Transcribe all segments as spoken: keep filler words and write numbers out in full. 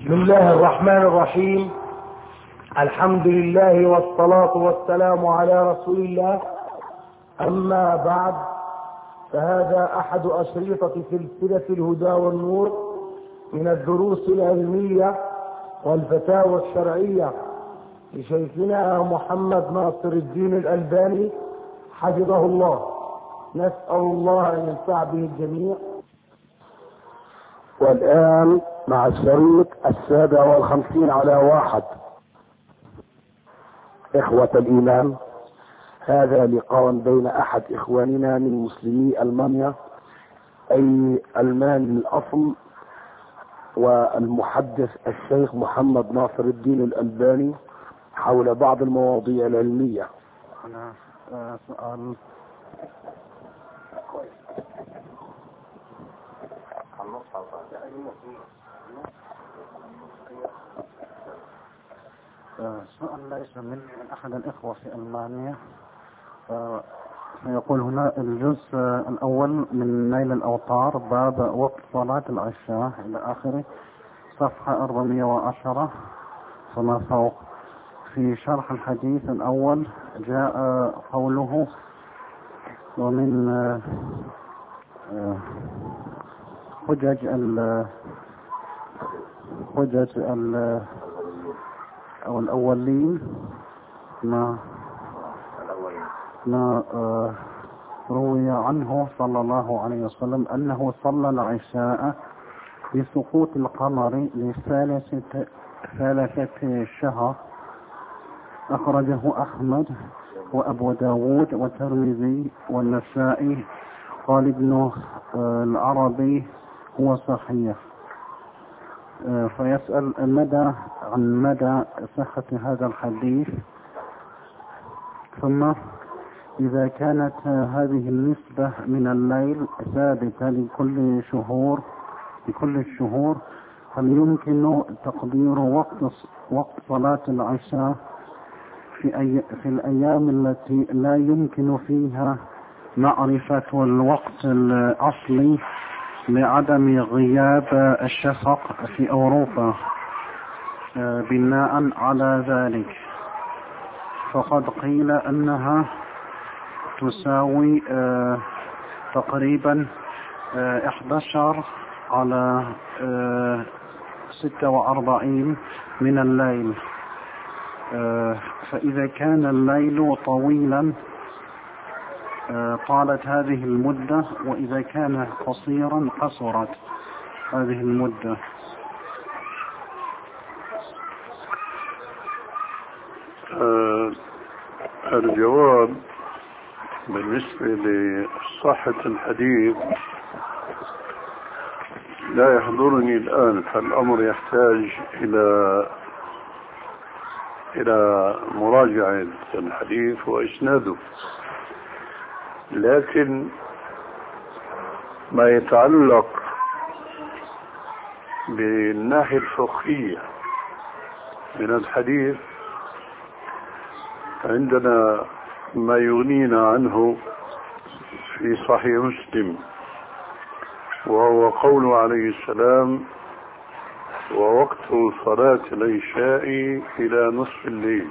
بسم الله الرحمن الرحيم. الحمد لله والصلاة والسلام على رسول الله. أما بعد، فهذا أحد أشرطة سلسلة الهدى والنور من الدروس العلمية والفتاوى الشرعية لشيخنا محمد ناصر الدين الألباني حفظه الله. نسأل الله أن ينفع به الجميع. والآن مع الشريط السابع والخمسين على واحد. إخوة الإيمان، هذا لقاء بين أحد إخواننا من مسلمي ألمانيا، أي ألماني الأصل، والمحدث الشيخ محمد ناصر الدين الألباني حول بعض المواضيع العلمية. أنا سؤال سؤال ليس مني، من أحد الإخوة في ألمانيا. يقول هنا الجزء الأول من نيل الأوطار، باب وقت صلاة العشاء إلى آخره، صفحة أربعمائة وعشرة فما فوق. في شرح الحديث الأول جاء قوله: ومن حجج ال حجج ال أو الأولين ما ما روي عنه صلى الله عليه وسلم أنه صلى العشاء بسقوط القمر لثالثة ثلاثة شهر. أخرجه أحمد وأبو داود والترمذي والنسائي. قال ابن العربي هو صحيح. فيسأل مدى عن مدى صحة هذا الحديث. ثم إذا كانت هذه النسبة من الليل ثابتة لكل شهور لكل الشهور، هل يمكن تقدير وقت وقت صلاة العشاء في أي في الأيام التي لا يمكن فيها معرفة الوقت الأصلي لعدم غياب الشفق في أوروبا؟ بناء على ذلك فقد قيل أنها تساوي تقريبا إحدى عشر على ستة وأربعين من الليل. فإذا كان الليل طويلا طالت هذه المدة، وإذا كان قصيرا قصرت هذه المدة. آه الجواب بالنسبة لصحة الحديث لا يحضرني الآن، فالأمر يحتاج إلى إلى مراجعة الحديث وإسناده. لكن ما يتعلق بالناحية الفقهية من الحديث، عندنا ما يغنينا عنه في صحيح مسلم، وهو قوله عليه السلام: ووقت صلاة العشاء إلى نصف الليل.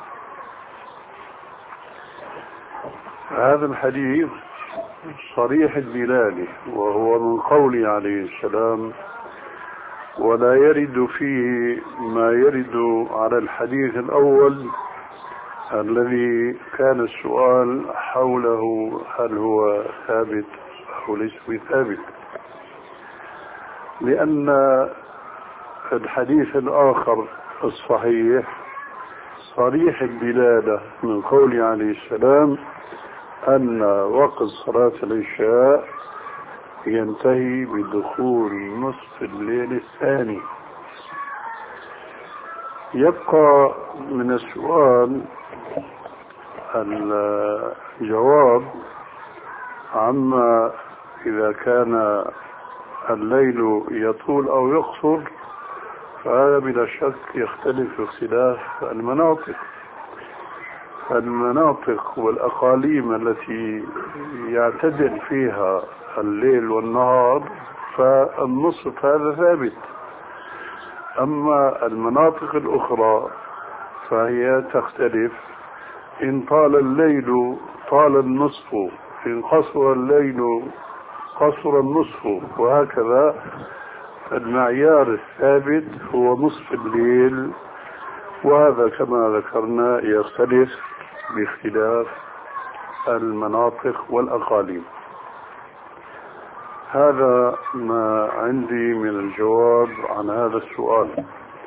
هذا الحديث صريح الدلالة، وهو من قوله عليه السلام: ولا يرد فيه ما يرد على الحديث الأول الذي كان السؤال حوله هل هو ثابت أو ليس بثابت، لأن الحديث الآخر الصحيح صريح الدلالة من قوله عليه السلام أن وقت صلاة العشاء ينتهي بدخول نصف الليل الثاني. يبقى من السؤال الجواب عما إذا كان الليل يطول أو يقصر، فهذا بلا شك يختلف اختلاف المناطق. المناطق والأقاليم التي يعتدل فيها الليل والنهار فالنصف هذا ثابت، أما المناطق الأخرى فهي تختلف. إن طال الليل طال النصف، إن قصر الليل قصر النصف، وهكذا. المعيار الثابت هو نصف الليل، وهذا كما ذكرنا يختلف باختلاف المناطق والأقاليم. هذا ما عندي من الجواب عن هذا السؤال.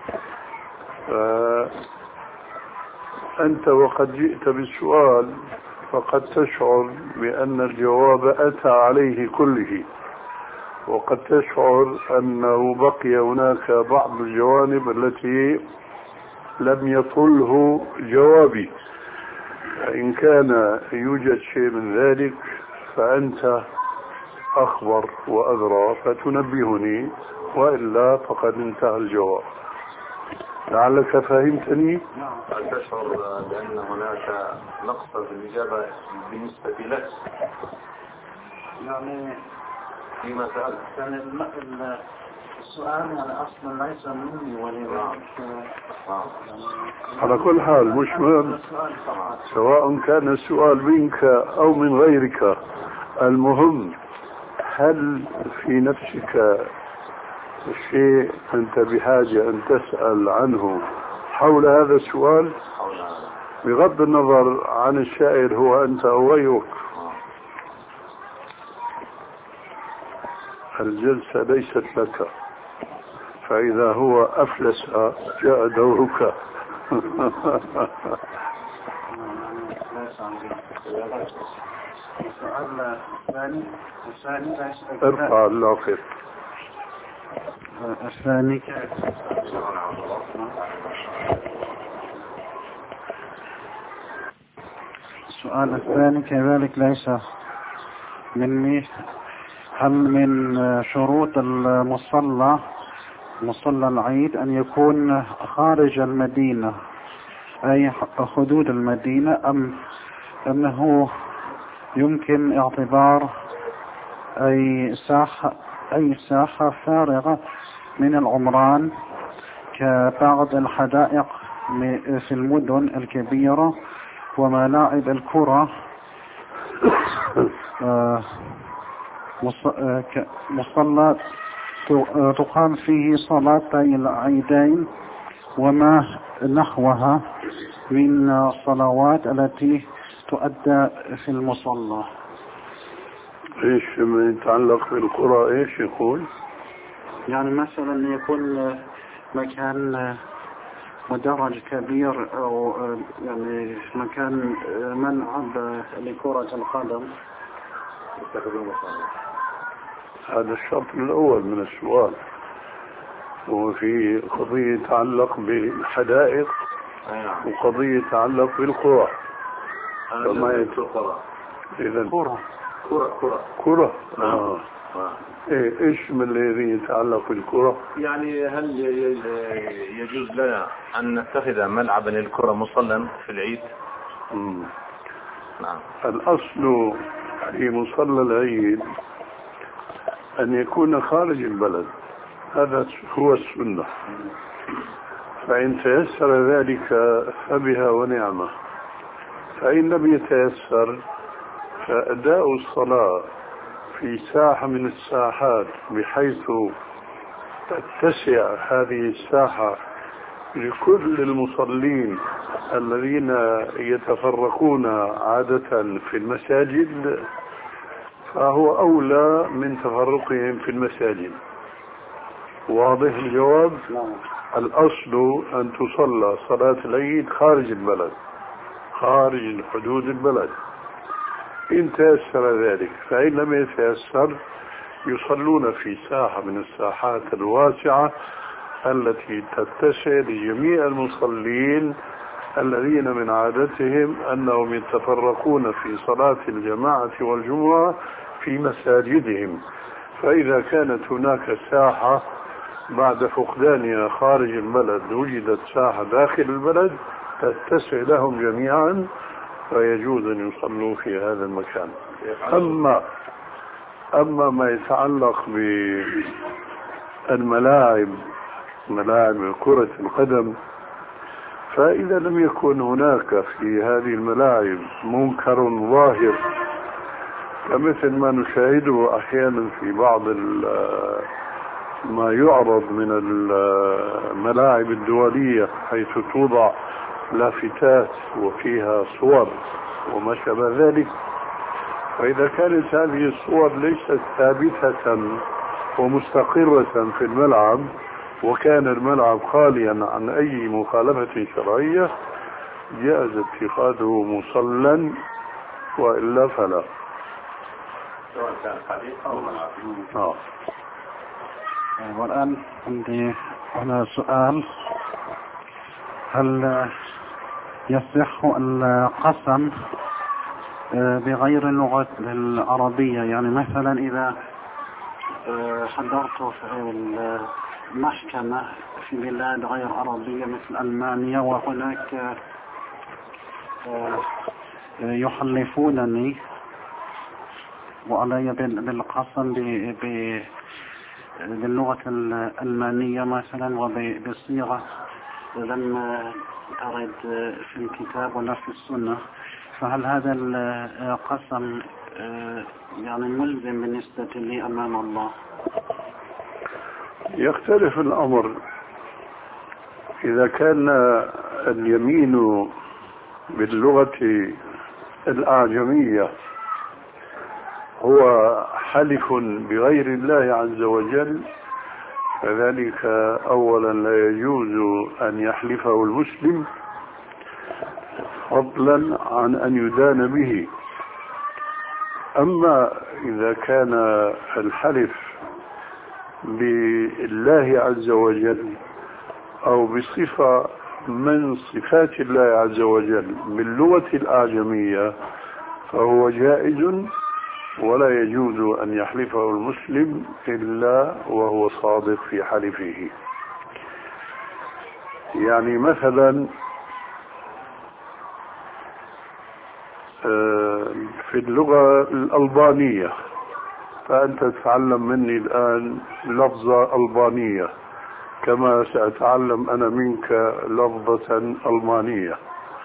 أنت وقد جئت بالسؤال فقد تشعر بأن الجواب أتى عليه كله، وقد تشعر أنه بقي هناك بعض الجوانب التي لم يطله جوابي. إن كان يوجد شيء من ذلك فأنت أخبر وأدرى فتنبهني، وإلا فقد انتهى الجواب. لعلك فهمتني؟ نعم. هل تشعر بأن هناك نقص في الإجابة بالنسبة لك؟ يعني فيما سألت. يعني السؤال يعني أصلا ليس مني ولذلك على كل حال مش مهم، سواء كان السؤال منك أو من غيرك. المهم هل في نفسك شيء أنت بحاجة أن تسأل عنه حول هذا السؤال، بغض النظر عن السائل هو أنت أو غيرك؟ الجلسة ليست لك، فإذا هو أفلس جاء دورك. السؤال الثاني الثاني ارفع اللافظ. الثاني كيف؟ السؤال الثاني كذلك ليس مني. هل من شروط المصلى مصلى العيد أن يكون خارج المدينة أي حدود المدينة، أم أنه يمكن اعتبار أي ساحة أي ساحة فارغة من العمران كبعض الحدائق في المدن الكبيرة وملاعب الكرة مصلى تقام فيه صلاتي العيدين وما نحوها من الصلوات التي تؤدى في المصلى؟ ايش ما يتعلق بالقرى ايش يقول؟ يعني مثلا يكون مكان مدرج كبير او يعني مكان ملعب لكرة القدم. هذا الشرط الأول من السؤال، وفي قضية تتعلق بالحدائق وقضية تتعلق بالقرى. فما يتقرى إذن كرة كرة كرة كرة آه. إيه إيش من الذي يتعلق بالكرة؟ يعني هل يجوز لنا أن نتخذ ملعبا للكرة مصلى في العيد؟ مم. نعم. الأصل في مصلى العيد أن يكون خارج البلد، هذا هو السنة. فإن تيسر ذلك فبها ونعمة، فإن لم يتيسر فأداء الصلاة في ساحة من الساحات بحيث تتسع هذه الساحة لكل المصلين الذين يتفرقون عادة في المساجد، فهو أولى من تفرقهم في المساجد. واضح الجواب؟ الأصل أن تصلى صلاة العيد خارج البلد، خارج حدود البلد. إن تيسر ذلك، فإن لم يتيسر يصلون في ساحة من الساحات الواسعة التي تتسع لجميع المصلين الذين من عادتهم أنهم يتفرقون في صلاة الجماعة والجمعة في مساجدهم. فإذا كانت هناك ساحة بعد فقدانها خارج البلد وجدت ساحة داخل البلد تتسع لهم جميعا، فيجوز أن يصلوا في هذا المكان. أما أما ما يتعلق بالملاعب ملاعب كرة القدم، فإذا لم يكن هناك في هذه الملاعب منكر ظاهر كمثل ما نشاهده أحيانا في بعض ما يعرض من الملاعب الدولية، حيث توضع لافتات وفيها صور وما شابه ذلك، فإذا كانت هذه الصور ليست ثابتة ومستقرة في الملعب وكان الملعب خاليا عن أي مخالفة شرعية جاز اتخاذه مصلى، وإلا فلا. سواء كان حديث أو ملعب. آه. والآن عندي هنا سؤال: هل يصح القسم بغير اللغة العربية؟ يعني مثلا إذا حضرت في المحكمة في بلاد غير عربية مثل ألمانيا، وهناك يحلفونني وعلي بالقسم باللغة الألمانية مثلا وبصيغة لم أرد في الكتاب ولا في السنة، فهل هذا القسم يعني ملزم بالنسبة لي أمام الله؟ يختلف الأمر. إذا كان اليمين باللغة الأعجمية هو حلف بغير الله عز وجل، فذلك أولا لا يجوز أن يحلفه المسلم فضلا عن أن يدان به. أما إذا كان الحلف بالله عز وجل أو بصفة من صفات الله عز وجل باللغة الأعجمية فهو جائز، ولا يجوز أن يحلفه المسلم إلا وهو صادق في حلفه. يعني مثلا في اللغة الألبانية، فأنت تتعلم مني الآن لفظة ألبانية كما سأتعلم أنا منك لفظة ألمانية.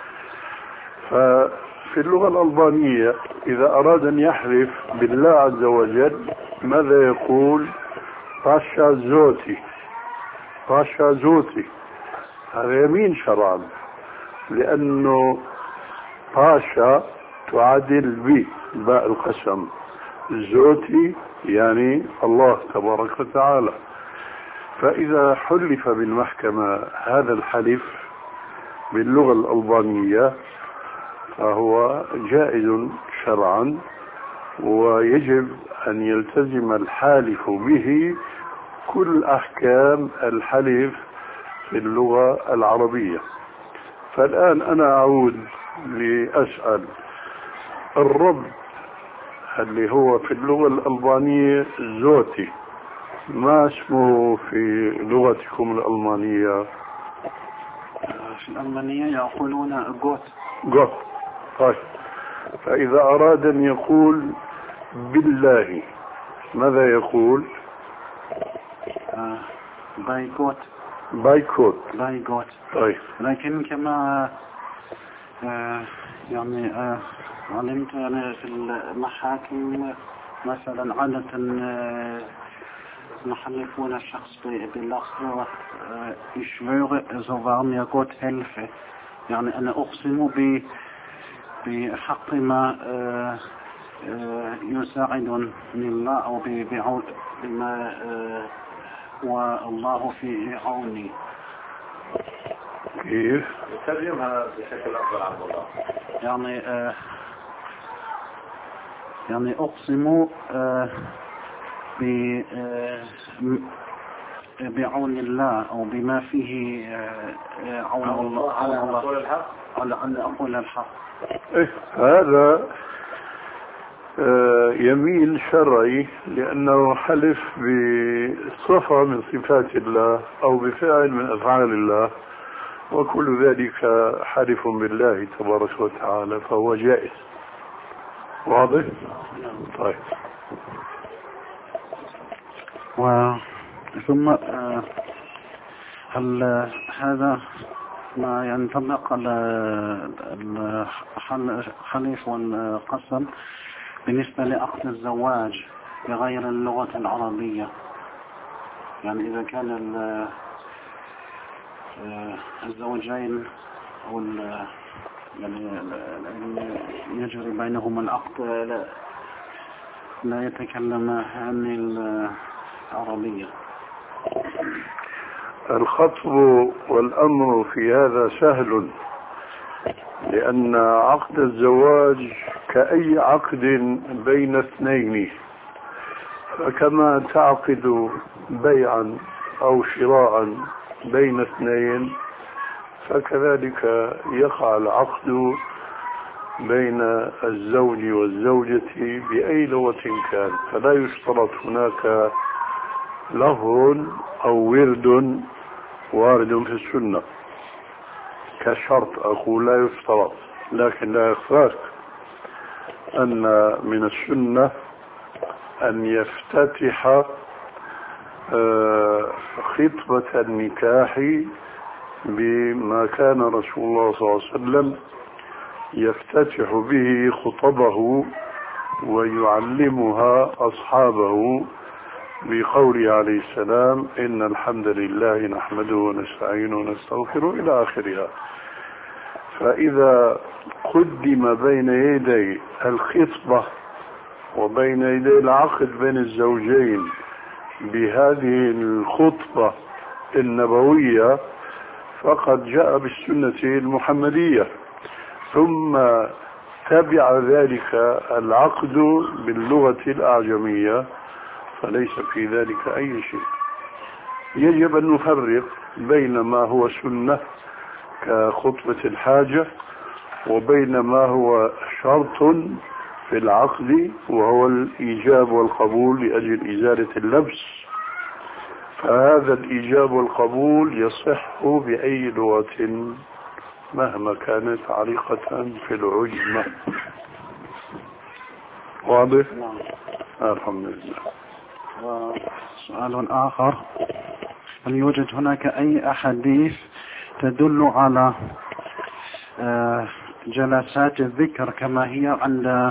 ففي اللغة الألبانية إذا أراد أن يحلف بالله عز وجل ماذا يقول؟ باشا زوتي، باشا زوتي. هذا يمين شرعا، لأنه باشا تعادل بي باء القسم، زوتي يعني الله تبارك وتعالى. فإذا حلف بالمحكمة هذا الحلف باللغة الألبانية فهو جائز شرعا، ويجب أن يلتزم الحالف به كل أحكام الحلف في اللغة العربية. فالآن أنا أعود لأسأل: الرب اللي هو في اللغة الألبانية زوتي، ما اسمه في لغتكم الألمانية؟ في الألمانية يقولون جوت. جوت. طيب، فإذا أراد أن يقول بالله ماذا يقول؟ آه بايكوت. بايكوت. بايكوت. طيب. لكن كما آه يعني آه علمت أنا في المحاكم مثلا عادة آه نحلفون الشخص باللفظ ich schwöre so wahr mir Gott helfe، يعني أنا أقسم بحق ما آه آه يساعدني الله أو بما آه والله في عوني. كيف؟ ترجمها بشكل أفضل عبد الله. يعني آه يعني أقسم آه ب آه بعون الله أو بما فيه آه عون الله على أن أقول الحق. على أن أقول الحق. إيه هذا آه يمين شرعي، لأنه حلف بصفة من صفات الله أو بفعل من أفعال الله، وكل ذلك حلف بالله تبارك وتعالى، فهو جائز. واضح؟ طيب. ثم آه هل هذا ما ينطبق الحلف والقسم بالنسبة لعقد الزواج بغير اللغة العربية؟ يعني إذا كان الزوجين أو يعني يجري بينهما العقد لا, لا يتكلم عن العربية. الخطب والأمر في هذا سهل، لأن عقد الزواج كأي عقد بين اثنين، فكما تعقد بيعا أو شراء بين اثنين فكذلك يقع العقد بين الزوج والزوجة بأي لغة كان، فلا يشترط هناك لفظ أو ورد وارد في السنة كشرط، أقول لا يشترط، لكن لا يخفاك أن من السنة أن يفتتح خطبة النكاح بما كان رسول الله صلى الله عليه وسلم يفتتح به خطبه ويعلمها أصحابه بقوله عليه السلام: إن الحمد لله نحمده ونستعينه ونستغفره إلى آخرها. فإذا قدم بين يدي الخطبة وبين يدي العقد بين الزوجين بهذه الخطبة النبوية فقد جاء بالسنة المحمدية، ثم تبع ذلك العقد باللغة الأعجمية، فليس في ذلك أي شيء. يجب أن نفرق بين ما هو سنة كخطبة الحاجة وبين ما هو شرط في العقد وهو الإيجاب والقبول لأجل إزالة اللبس، فهذا الإيجاب والقبول يصح بأي لغة مهما كانت عريقة في العجمة. واضح؟ الحمد لله. وسؤال آخر: هل يوجد هناك أي أحاديث تدل على جلسات الذكر كما هي عند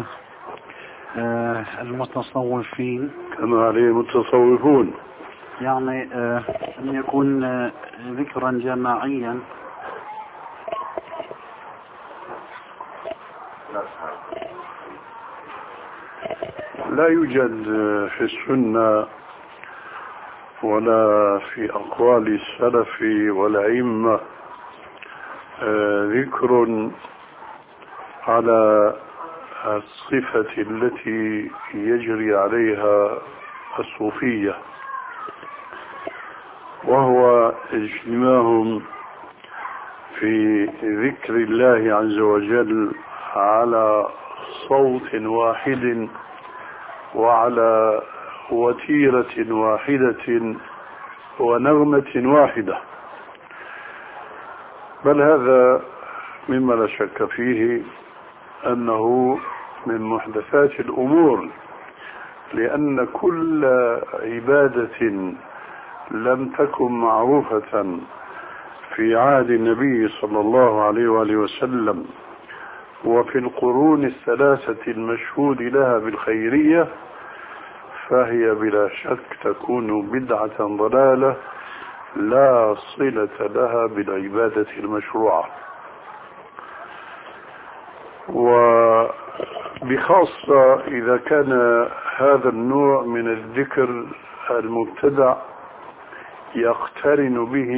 المتصوفين؟ كما عليه المتصوفون، يعني أن يكون ذكرا جماعيا. لا يوجد في السنة ولا في أقوال السلف والأئمة ذكر على الصفة التي يجري عليها الصوفية، وهو اجتماعهم في ذكر الله عز وجل على صوت واحد وعلى وتيرة واحدة ونغمة واحدة، بل هذا مما لا شك فيه أنه من محدثات الأمور، لأن كل عبادة لم تكن معروفة في عهد النبي صلى الله عليه وآله وسلم وفي القرون الثلاثة المشهود لها بالخيرية فهي بلا شك تكون بدعة ضلالة لا صلة لها بالعبادة المشروعة. وبخاصة إذا كان هذا النوع من الذكر المبتدع يقترن به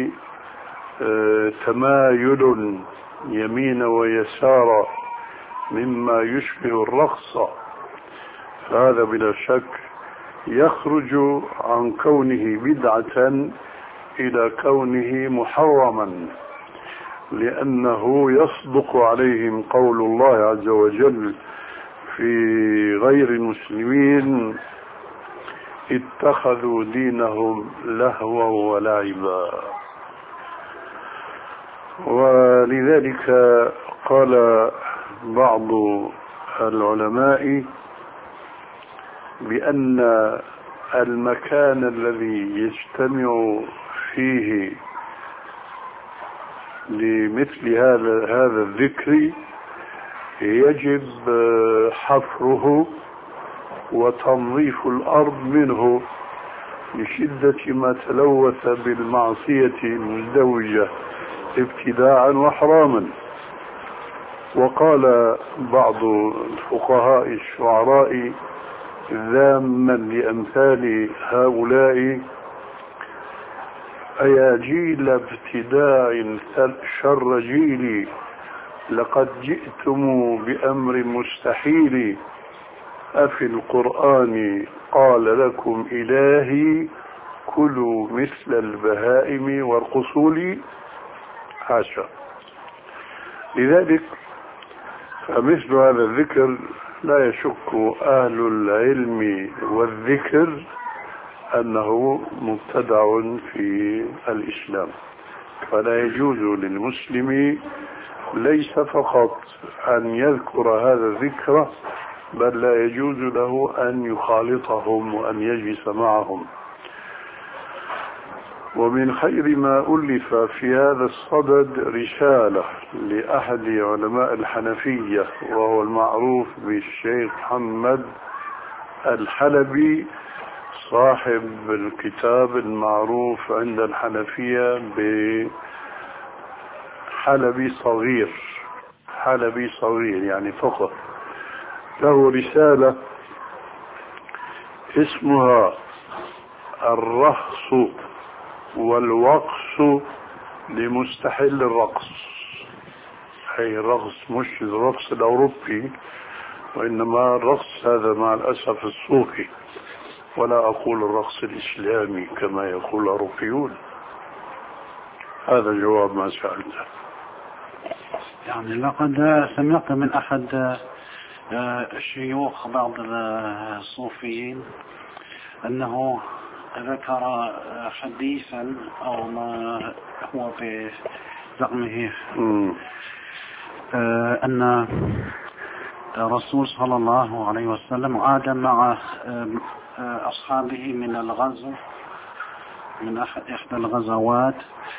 تمايل يمين ويسار مما يشبه الرقص، فهذا بلا شك يخرج عن كونه بدعة إلى كونه محرما، لأنه يصدق عليهم قول الله عز وجل في غير المسلمين: اتخذوا دينهم لهوا ولعبا. ولذلك قال بعض العلماء بأن المكان الذي يجتمع فيه لمثل هذا هذا الذكر يجب حفره وتنظيف الأرض منه لشدة ما تلوث بالمعصية المزدوجة ابتداعا وحراما. وقال بعض الفقهاء الشعراء ذاما لأمثال هؤلاء: أيا جيل ابتداع شر جيلي، لقد جئتم بأمر مستحيل، أفي القرآن قال لكم إلهي كلوا مثل البهائم وارقصوا لي؟ حاشا. لذلك فمثل هذا الذكر لا يشك أهل العلم والذكر أنه مبتدع في الإسلام، فلا يجوز للمسلم ليس فقط أن يذكر هذا الذكر، بل لا يجوز له أن يخالطهم وأن يجلس معهم. ومن خير ما ألف في هذا الصدد رسالة لأحد علماء الحنفية، وهو المعروف بالشيخ محمد الحلبي، صاحب الكتاب المعروف عند الحنفية بحلبي صغير، حلبي صغير يعني فقط. له رسالة اسمها الرخص والوقص لمستحل الرقص، أي الرقص مش الرقص الأوروبي، وإنما الرقص هذا مع الأسف الصوفي، ولا أقول الرقص الإسلامي كما يقول الأوروبيون. هذا جواب ما سألته. يعني لقد سمعت من أحد شيوخ بعض الصوفيين أنه ذكر حديثا أو ما هو في زعمه أن الرسول صلى الله عليه وسلم عاد مع أصحابه من الغزو، من إحدى الغزوات،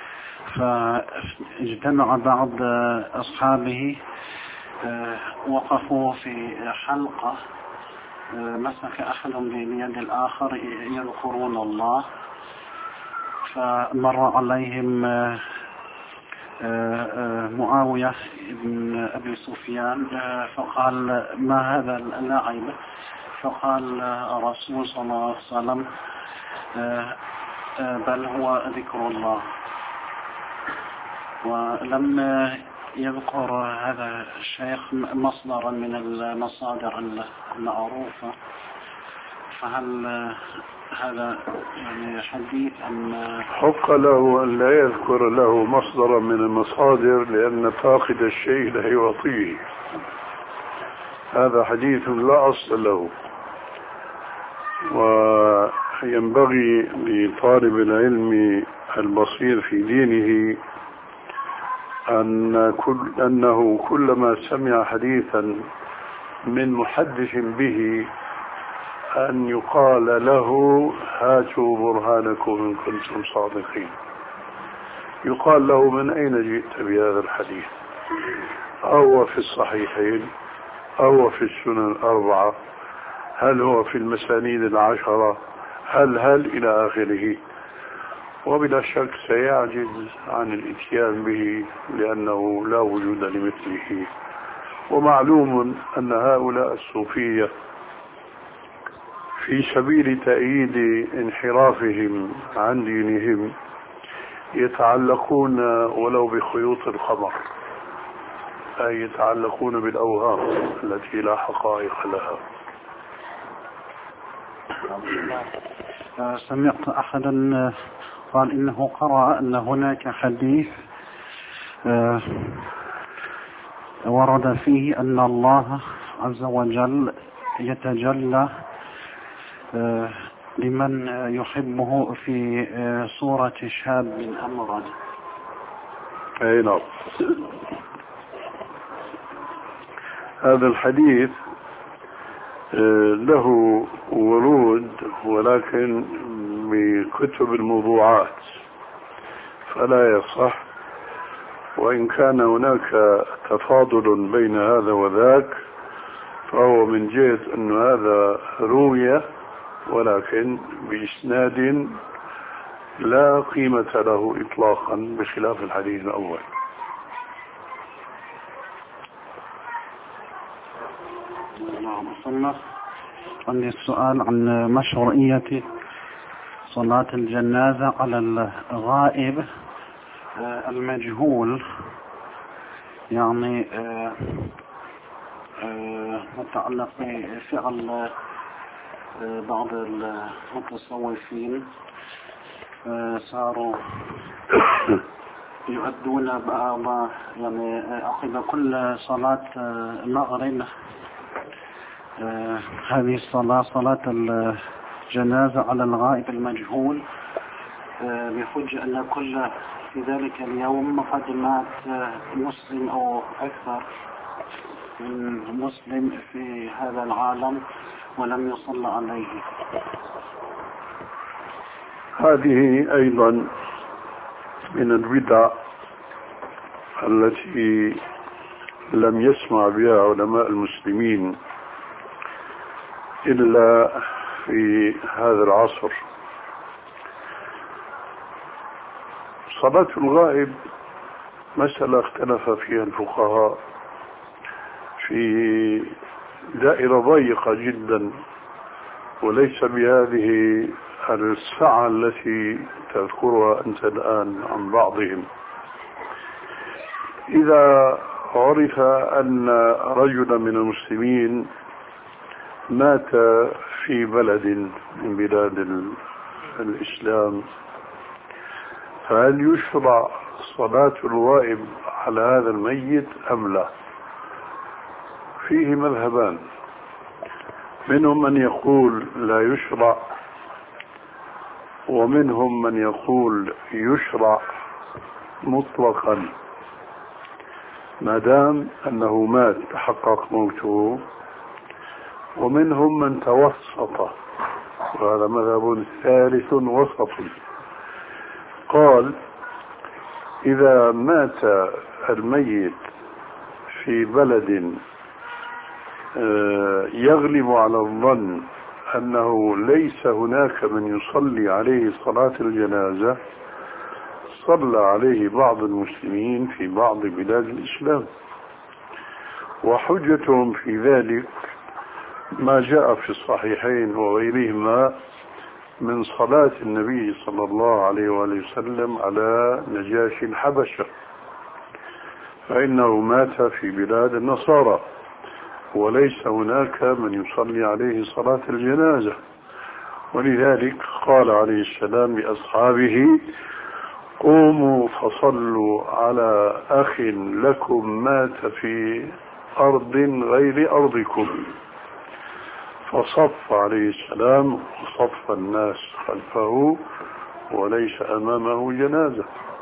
فاجتمع بعض أصحابه، وقفوا في حلقة، مسك أحدهم بيد الآخر يذكرون الله، فمر عليهم معاوية بن أبي سفيان فقال: ما هذا اللعب؟ فقال الرسول صلى الله عليه وسلم: بل هو ذكر الله. ولم يذكر هذا الشيخ مصدرا من المصادر المعروفة، فهل هذا يعني حديث أم حق له أن لا يذكر له مصدرا من المصادر، لأن فاقد الشيء لا يعطيه. هذا حديث لا أصل له، وينبغي لطالب العلم البصير في دينه أن كل أنه كلما سمع حديثا من محدث به أن يقال له: هاتوا برهانكم إن كنتم صادقين. يقال له: من أين جئت بهذا الحديث؟ أو في الصحيحين أو في السنن الأربعة؟ هل هو في المسانيد العشرة؟ هل هل إلى آخره. وبلا شك سيعجز عن الاتيان به لأنه لا وجود لمثله. ومعلوم أن هؤلاء الصوفية في سبيل تأييد انحرافهم عن دينهم يتعلقون ولو بخيوط القمر، أي يتعلقون بالأوهام التي لا حقائق لها. سمعت أحدا قال إنه قرأ أن هناك حديث ورد فيه أن الله عز وجل يتجلى لمن يحبه في صورة شاب أمرد. أي نعم. هذا الحديث له ورود ولكن بكتب الموضوعات، فلا يصح، وإن كان هناك تفاضل بين هذا وذاك فهو من جهة أن هذا روية ولكن بإسناد لا قيمة له إطلاقا بخلاف الحديث الأول. نعم. عندي السؤال عن مشروعية صلاة الجنازة على الغائب المجهول، يعني متعلق بفعل بعض المتصوفين صاروا يؤدون بعض يعني عقب كل صلاة المغرب هذه الصلاة صلاة الجنازة على الغائب المجهول بحجة أن كل في ذلك اليوم قد مات مسلم أو أكثر من مسلم في هذا العالم ولم يصلى عليه. هذه أيضا من البدع التي لم يسمع بها علماء المسلمين إلا في هذا العصر. صلاة الغائب مسألة اختلف فيها الفقهاء في دائرة ضيقة جدا وليس بهذه السعة التي تذكرها أنت الآن عن بعضهم. إذا عرف أن رجلا من المسلمين مات في بلد من بلاد الإسلام فهل يشرع صلاة الغائب على هذا الميت أم لا؟ فيه مذهبان، منهم من يقول لا يشرع ومنهم من يقول يشرع مطلقا ما دام أنه مات تحقق موته، ومنهم من توسط وهذا مذهب ثالث وسط قال إذا مات الميت في بلد يغلب على الظن أنه ليس هناك من يصلي عليه صلاة الجنازة صلى عليه بعض المسلمين في بعض بلاد الإسلام، وحجتهم في ذلك ما جاء في الصحيحين وغيرهما من صلاة النبي صلى الله عليه وآله وسلم على نجاشي الحبشة، فإنه مات في بلاد النصارى وليس هناك من يصلي عليه صلاة الجنازة، ولذلك قال عليه السلام لأصحابه قوموا فصلوا على أخ لكم مات في أرض غير أرضكم، فصف عليه السلام وصف الناس خلفه وليس أمامه جنازة.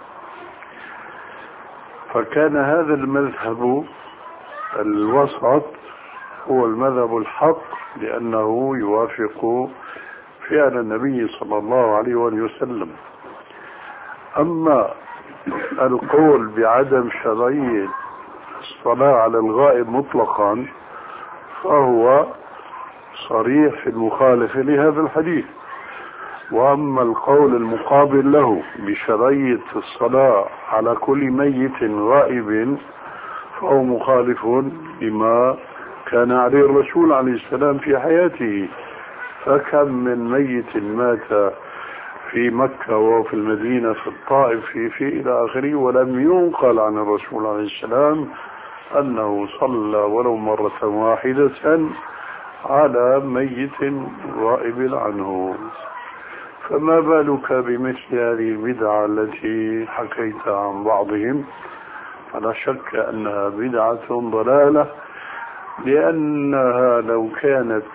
فكان هذا المذهب الوسط هو المذهب الحق لأنه يوافق فعل النبي صلى الله عليه وسلم. أما القول بعدم شرعية الصلاة على الغائب مطلقا فهو صريح في المخالفة لهذا الحديث، وأما القول المقابل له بشرعية الصلاة على كل ميت غائب فهو مخالف لما كان عليه الرسول عليه السلام في حياته. فكم من ميت مات في مكة وفي المدينة في الطائف في, في إلى آخره ولم ينقل عن الرسول عليه السلام أنه صلى ولو مرة واحدة على ميت غائب عنه. فما بالك بمثل هذه البدعة التي حكيتها عن بعضهم؟ فلا شك أنها بدعة ضلالة، لأنها لو كانت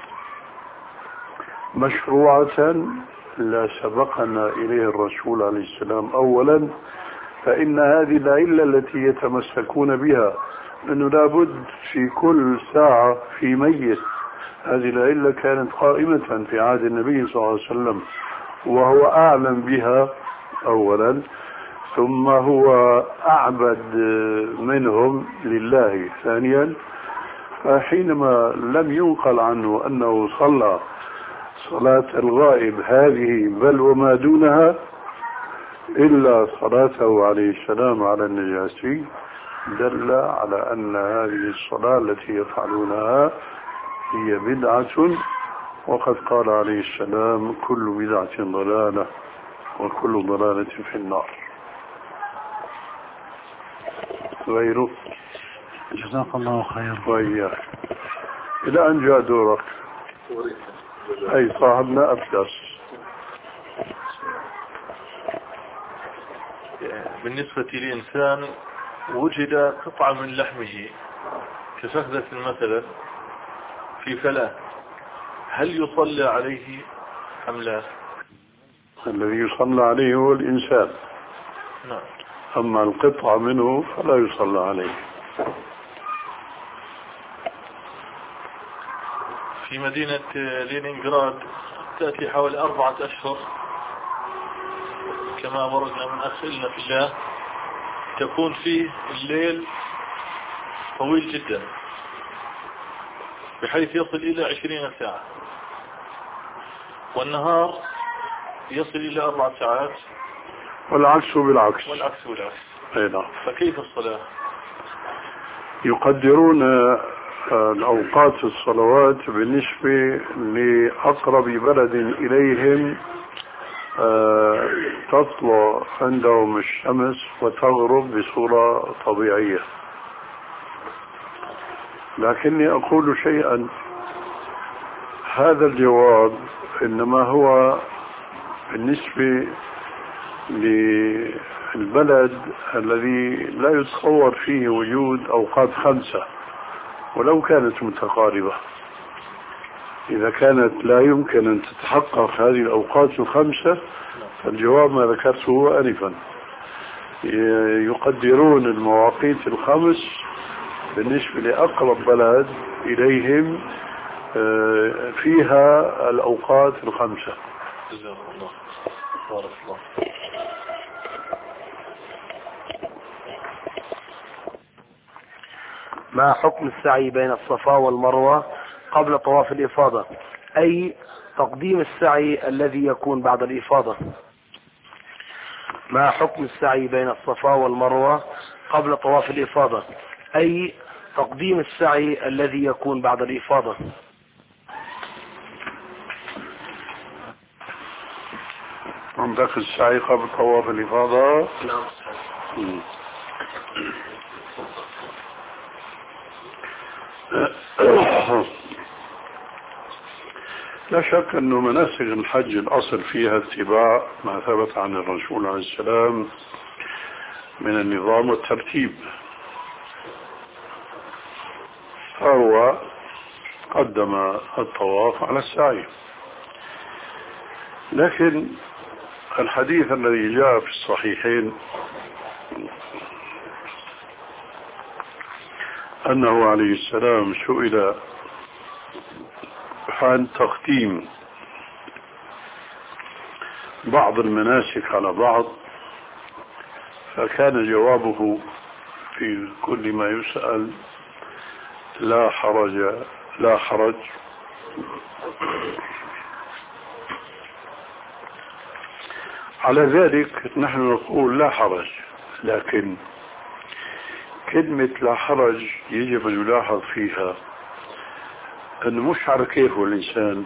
مشروعة لا سبقنا إليه الرسول عليه السلام أولا، فإن هذه العلة التي يتمسكون بها أنه لابد في كل ساعة في ميت، هذه العلة كانت قائمة في عهد النبي صلى الله عليه وسلم وهو أعلم بها أولا. ثم هو أعبد منهم لله ثانيا، فحينما لم ينقل عنه أنه صلى صلاة الغائب هذه بل وما دونها إلا صلاته عليه السلام على النجاشي، دل على أن هذه الصلاة التي يفعلونها هي بدعة، وقد قال عليه السلام كل بدعة ضلالة وكل ضلالة في النار. غيره. جزاك الله خير. وإياك. إلى أن جاء دورك أي صاحبنا أبدس. بالنسبة لإنسان وجد قطعة من لحمه كفخذة مثلا في فلاة، هل يصلى عليه أم لا؟ الذي يصلى عليه هو الإنسان. نعم. أما القطعة منه فلا يصلى عليه. في مدينة لينينغراد تأتي حوالي أربعة أشهر كما وردنا من أخيلنا في الله، تكون فيه الليل طويل جدا بحيث يصل إلى عشرين ساعة، والنهار يصل إلى أربع ساعات، والعكس بالعكس. والعكس بالعكس. أي نعم. فكيف الصلاة؟ يقدرون الأوقات الصلوات بالنسبة لأقرب بلد إليهم تطلع عندهم الشمس وتغرب بصورة طبيعية. لكني أقول شيئا، هذا الجواب إنما هو بالنسبة للبلد الذي لا يتصور فيه وجود أوقات خمسة ولو كانت متقاربة. إذا كانت لا يمكن أن تتحقق هذه الأوقات الخمسة فالجواب ما ذكرته آنفا. يقدرون المواقيت الخمس بالنسبة لأقرب بلد إليهم فيها الأوقات الخمسة. جزاك الله. بارك الله. ما حكم السعي بين الصفا والمروة قبل طواف الإفاضة، أي تقديم السعي الذي يكون بعد الإفاضة؟ ما حكم السعي بين الصفا والمروة قبل طواف الإفاضة، أي تقديم السعي الذي يكون بعد الإفاضة؟ عندك السعي قبل طواف الإفاضة؟ نعم. لا شك أن مناسك الحج الأصل فيها اتباع ما ثبت عن الرسول عليه السلام من النظام والترتيب، فهو قدم الطواف على السعي. لكن الحديث الذي جاء في الصحيحين أنه عليه السلام سئل عن تقديم بعض المناسك على بعض، فكان جوابه في كل ما يسأل لا حرج لا حرج. على ذلك نحن نقول لا حرج، لكن كلمة لا حرج يجب أن يلاحظ فيها أن مش على كيفه الإنسان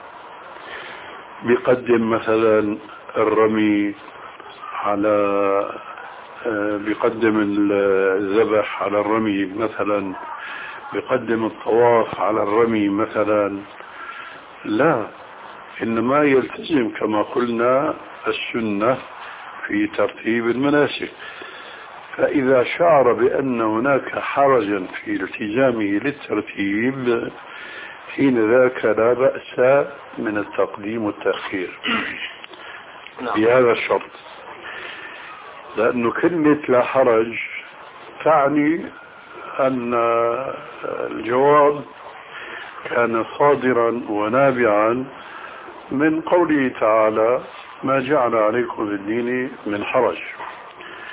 بيقدم مثلا الرمي على بيقدم الذبح على الرمي مثلا، بيقدم الطواف على الرمي مثلا، لا، إنما يلتزم كما قلنا السنة في ترتيب المناسك. فإذا شعر بأن هناك حرجا في التزامه للترتيب حين ذاك لا بأس من التقديم والتأخير بهذا الشرط، لأنه كلمة لا حرج تعني أن الجواب كان صادرا ونابعا من قوله تعالى ما جعل عليكم في الدين من حرج.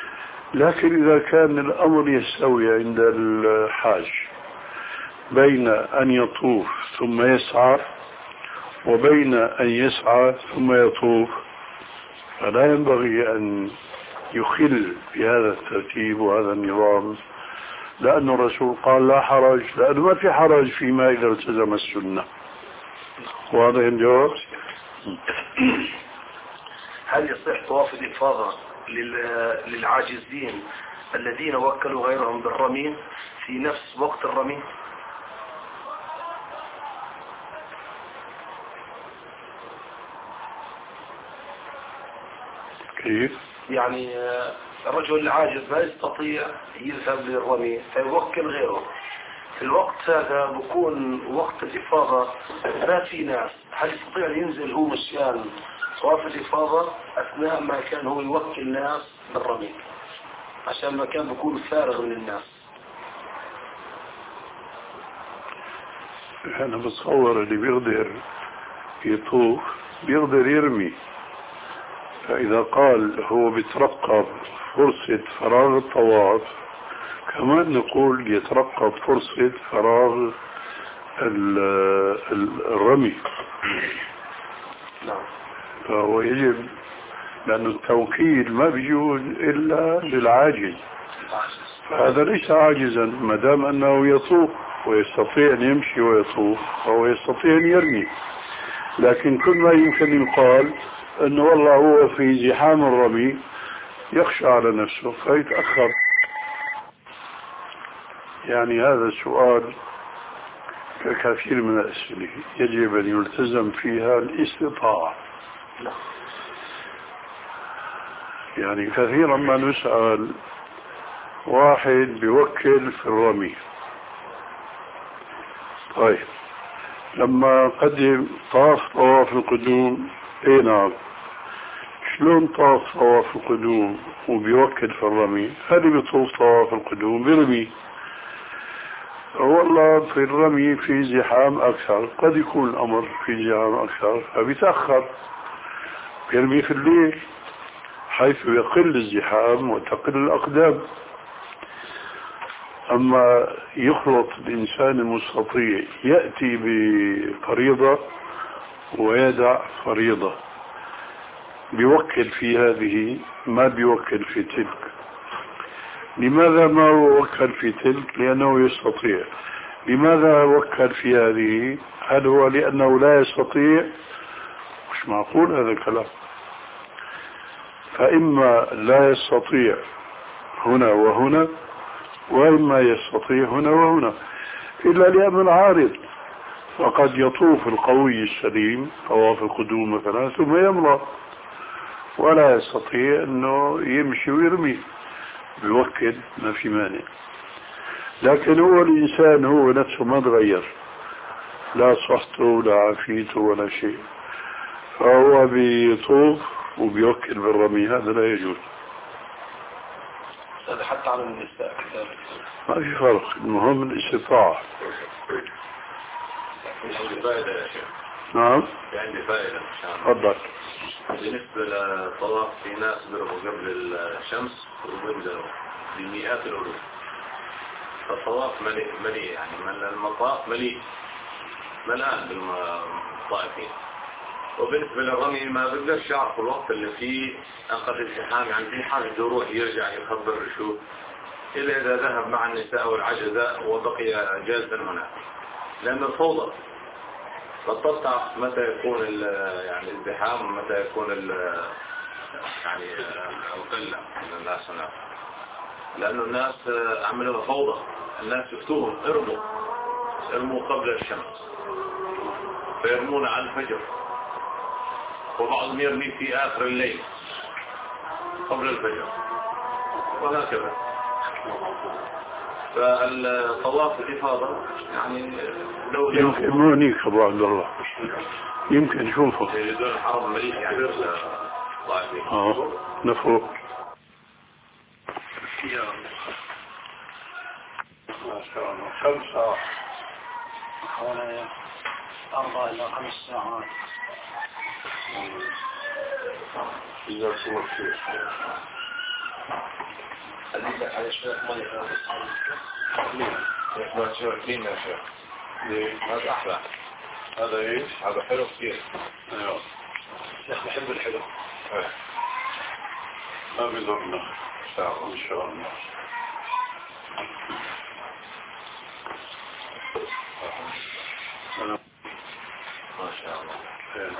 لكن إذا كان الأمر يستوي عند الحاج بين أن يطوف ثم يسعى وبين أن يسعى ثم يطوف فلا ينبغي أن يخل بهذا الترتيب وهذا النظام، لأن الرسول قال لا حرج، لأنه ما في حرج فيما إذا التزم السنة. واضح الجواب؟ هل يصح طواف الإفاضة للعاجزين الذين وكلوا غيرهم بالرمي في نفس وقت الرمي؟ كيف؟ يعني الرجل العاجز ما يستطيع يذهب للرمي فيوكل غيره، في الوقت هذا بكون وقت الإفاضة ما في ناس، هل يستطيع ينزل هو مشيان طواف الإفاضة أثناء ما كان هو يوكل ناس بالرمي عشان ما كان بكون فارغ من الناس؟ أنا بتصور اللي بيقدر يطوف بيقدر يرمي، فإذا قال هو بيترقب فرصة فراغ الطواف كمان نقول يترقب فرصة فراغ الرمي. نعم. فهو يجب، لأن التوكيل ما بيجوز إلا للعاجز، فهذا ليس عاجزا ما دام أنه يطوف ويستطيع أن يمشي ويطوف فهو يستطيع أن يرمي. لكن كل ما يمكن يقال أنه والله هو في زحام الرمي يخشى على نفسه فيتأخر. يعني هذا السؤال ككثير من الأسئلة يجب أن يلتزم فيها الاستطاعة. يعني كثيرا ما نسأل واحد بيوكل في الرمي، طيب لما قدم طاف طواف القدوم، اي نعم، شلون طاف طواف القدوم وبيوكل في الرمي؟ هذه بيطوف طواف القدوم برمي. والله في الرمي في زحام أكثر، قد يكون الأمر في زحام أكثر فبيتأخر بيرمي في الليل حيث يقل الزحام وتقل الأقدام. أما يخلط الإنسان المستطيع يأتي بفريضة ويدع فريضة، بيوكل في هذه ما بيوكل في تلك. لماذا ما وكل في تلك؟ لأنه يستطيع. لماذا وكل في هذه؟ هل هو لأنه لا يستطيع؟ مش معقول هذا الكلام. فإما لا يستطيع هنا وهنا، وإما يستطيع هنا وهنا، إلا لأمر عارض. فقد يطوف القوي السليم طواف القدوم مثلا ثم يمرض ولا يستطيع أنه يمشي ويرمي، بيوكل ما في مانع. لكن هو الإنسان هو نفسه ما تغير، لا صحته ولا عافيته ولا شيء، فهو بيطوف وبيوكل بالرمي، هذا لا يجوز. هذا حتى على النساء كذلك ما في فرق، المهم الاستطاعة. عندي فائدة يا شيخ. نعم. عندي فائدة. تفضل. بالنسبة للطواف في ناس بيروحوا قبل الشمس وبينزلوا بمئات الألوف، فالطواف مليء مليء يعني من المطاف مليء ملآن بالطائفين. وبالنسبة للرمي ما بقدرش يعرف الوقت اللي فيه أنقذ الزحام، يعني في حاجة يروح يرجع يخبر الشوف إلا إذا ذهب مع النساء والعجزاء وبقي جالسا هناك، لأن الفوضى فالتقطع متى يكون يعني الزحام ومتى يكون يعني القلة من الناس هناك، لأنه الناس عملوا فوضى. الناس يفتوهم ارموا ارموا قبل الشمس فيرمون على الفجر، وبعضهم يرمي في آخر الليل قبل الفجر وهكذا. فالطواف الإفاضة يعني لو يمكن مو هنيك أبو عبد الله، يمكن شوفه يريدون الحرم مليء يعني اه نفوق. ما شاء الله خمسة حوالي أربع إلى خمس ساعات. جزاكم الله خير. اللي على شوية مية يحمل شوية كلين يا شيخ. هذا أحلى. هذا إيش؟ هذا حلو كثير. أيوه. شيخ بحب الحلو. إيه. ما بيضرنا. إن شاء الله. إن شاء الله. أنا. ما شاء الله. إيه.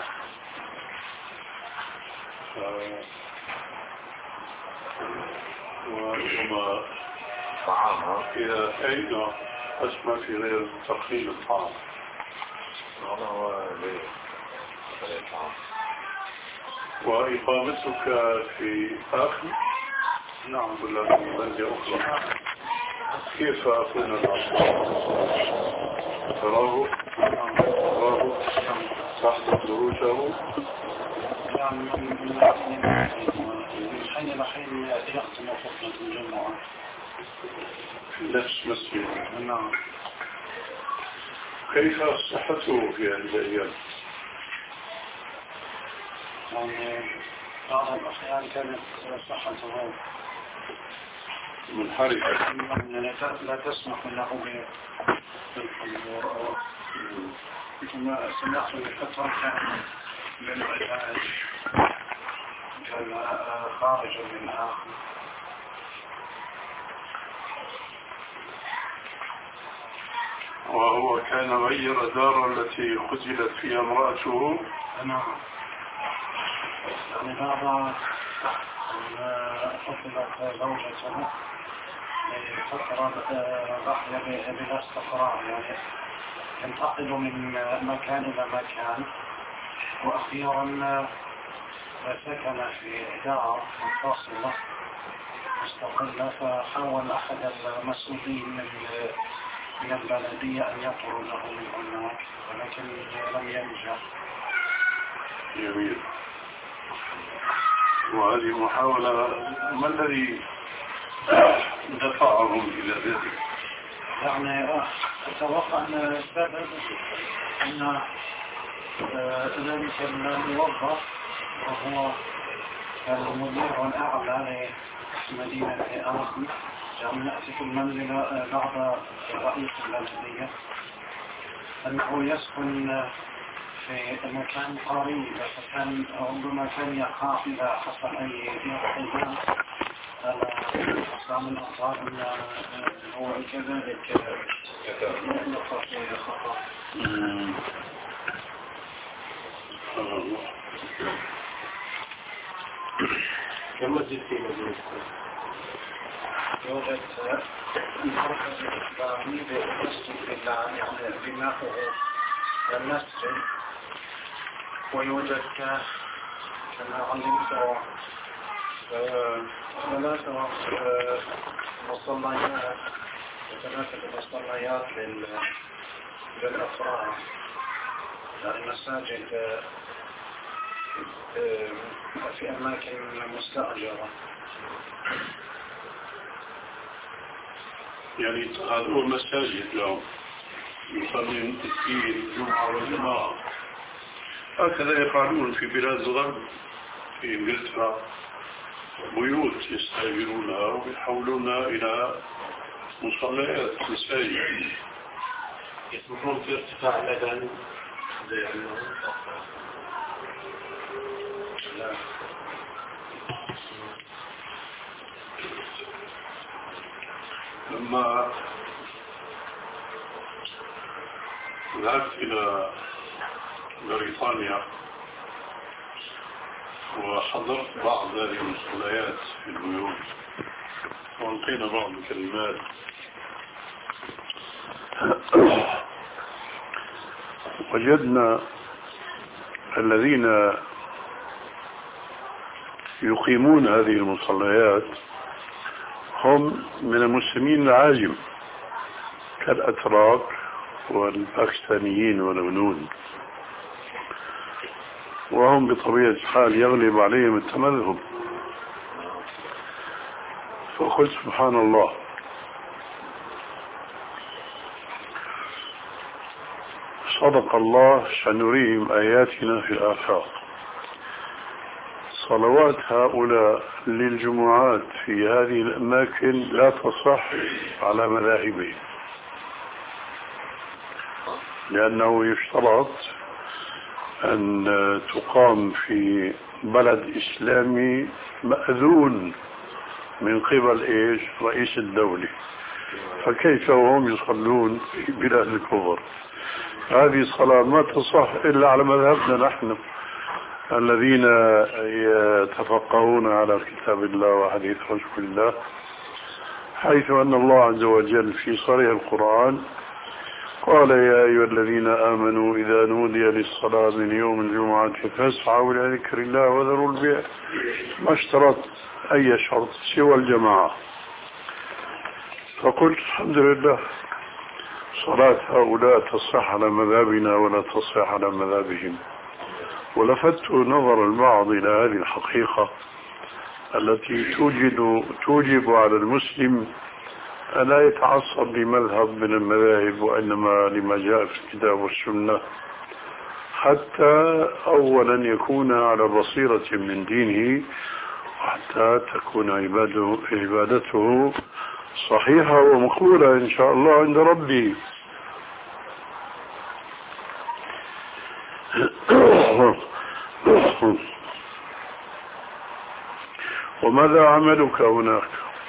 وما طعام إلى أين أسمى في غير تقليل الطعام. هذا هو ليه الطعام. وإقامتك في آخر نعم ولا في بلدة أخرى كيف أكون الأصحاب تراه تراه تحت دروسه يعني من حين إلى حين يختم خطبة الجمعة في نفس مسجد. نعم. كيف صحته في هذه الأيام؟ يعني بعض الأحيان كانت صحته منحرفة يعني لا تسمح له بالحضور. ثم سمعت بفترة كان للعلاج كان خارج منها. وهو كان غير دار التي خجلت فيها امرأته. نعم. يعني بعد قتلت زوجته لفترة بقي بلا استقرار يعني ينتقل من مكان إلى مكان وأخيرا سكن في دار منفصلة مستقلة فحاول أحد المسؤولين من من البلدية أن يطرده من هناك ولكن لم ينجح. جميل. وهذه محاولة ما الذي دفعهم إلى ذلك؟ يعني أتوقع أن السبب أن ذلك الموظف وهو المدير الأعلى لمدينة آخر كان يأتي في المنزل بعد رئيس البلدية أنه يسكن في مكان قريب فكان ربما كان يخاف إذا حصل أي انقلاب على أقسام الأطفال أن هو كذلك يخاف ويخاف. كمسجد في مدينة يوجد المركز الإسلامي بمسجد بالله يعني بناؤه المسجد ويوجد كما علمت ثلاثة مصليات ثلاثة مصليات للأفراد يعني مساجد في أماكن مستأجرة. يعني هذول مساجد لهم يصلون فيه الجمعة والجماعة هكذا يفعلون في بلاد الغرب في إنجلترا بيوت يستأجرونها ويحولونها إلى مصليات مساجد يسمحون في ارتفاع الأذان زي لا لما ذهبت إلى بريطانيا وحضرت بعض هذه المصليات في البيوت وألقينا بعض الكلمات وجدنا الذين يقيمون هذه المصليات هم من المسلمين العاجم كالأتراك والباكستانيين والهنود وهم بطبيعة الحال يغلب عليهم التمذهب فقلت سبحان الله صدق الله سنريهم آياتنا في الآفاق صلوات هؤلاء للجمعات في هذه الأماكن لا تصح على مذاهبهم، لأنه يشترط أن تقام في بلد إسلامي مأذون من قبل إيش رئيس الدولة، فكيف وهم يصلون في بلاد الكفر؟ هذه الصلاة ما تصح إلا على مذهبنا نحن الذين يتفقهون على كتاب الله وحديث رسول الله، حيث أن الله عز وجل في صريح القرآن قال يا أيها الذين آمنوا إذا نودي للصلاة من يوم الجمعة فاسعوا إلى ذكر الله وذروا البيع، ما اشترط أي شرط سوى الجماعة. فقلت الحمد لله صلاة هؤلاء تصح على مذهبنا ولا تصح على مذهبهم. ولفت نظر البعض إلى هذه الحقيقة التي توجد توجب على المسلم أن لا يتعصب لمذهب من المذاهب، وإنما لما جاء في الكتاب والسنة، حتى أولا يكون على بصيرة من دينه، وحتى تكون عباده عبادته صحيحة ومقبولة إن شاء الله عند ربي. وماذا عملك هناك؟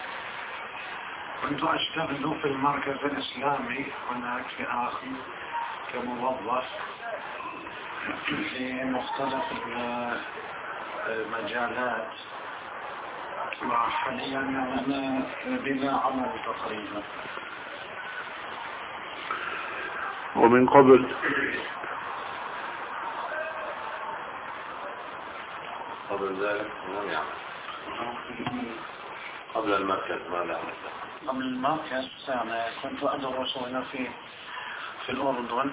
كنت أشتغل في المركز الإسلامي هناك في آخر كموظف في مختلف المجالات، وحاليا أنا بلا عمل تقريبا. ومن قبل قبل ذلك لم يعمل. قبل المركز ماذا عملت؟ قبل المركز أنا كنت أدرس هنا في في الأردن،